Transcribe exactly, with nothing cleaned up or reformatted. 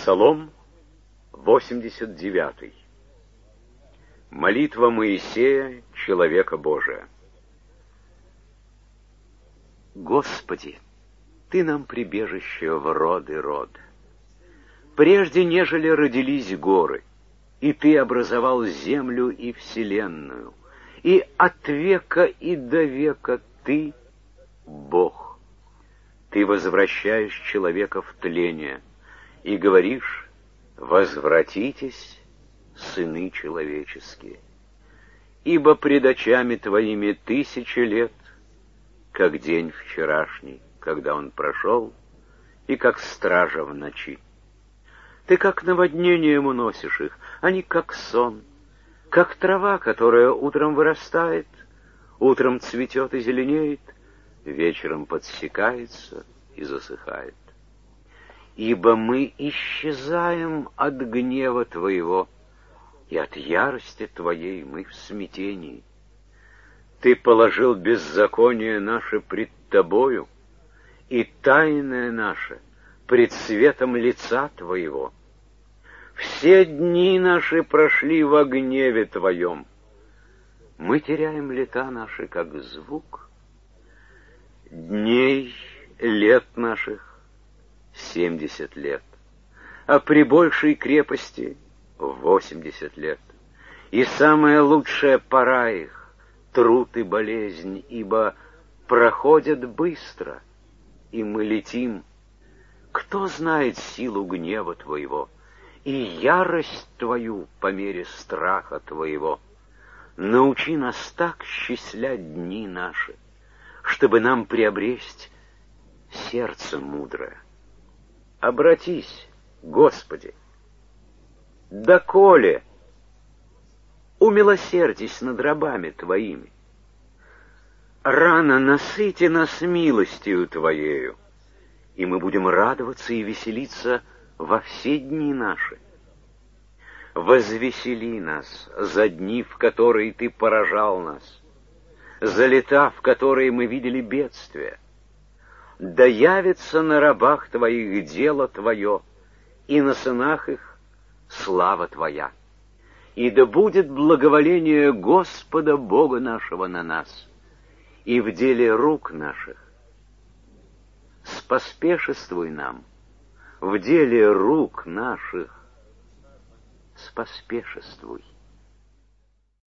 Псалом восемьдесят девятый. Молитва Моисея, человека Божия. Господи, Ты нам прибежище в род и род. Прежде, нежели родились горы, и Ты образовал землю и вселенную, и от века и до века Ты — Бог. Ты возвращаешь человека в тление и говоришь: возвратитесь, сыны человеческие. Ибо пред очами Твоими тысячи лет, как день вчерашний, когда он прошел, и как стража в ночи. Ты как наводнением уносишь их, они как сон, как трава, которая утром вырастает, утром цветет и зеленеет, вечером подсекается и засыхает. Ибо мы исчезаем от гнева Твоего, и от ярости Твоей мы в смятении. Ты положил беззаконие наше пред Тобою, и тайное наше пред светом лица Твоего. Все дни наши прошли во гневе Твоем. Мы теряем лета наши, как звук. Дней лет наших семьдесят лет, а при большей крепости восемьдесят лет. И самая лучшая пора их — труд и болезнь, ибо проходят быстро, и мы летим. Кто знает силу гнева Твоего и ярость Твою по мере страха Твоего? Научи нас так счислять дни наши, чтобы нам приобресть сердце мудрое. Обратись, Господи! Доколе умилосердись над рабами Твоими? Рано насыти нас милостью Твоею, и мы будем радоваться и веселиться во все дни наши. Возвесели нас за дни, в которые Ты поражал нас, за лета, в которые мы видели бедствия. Да явится на рабах Твоих дело Твое, и на сынах их слава Твоя. И да будет благоволение Господа Бога нашего на нас, и в деле рук наших. Споспешествуй нам, в деле рук наших споспешествуй.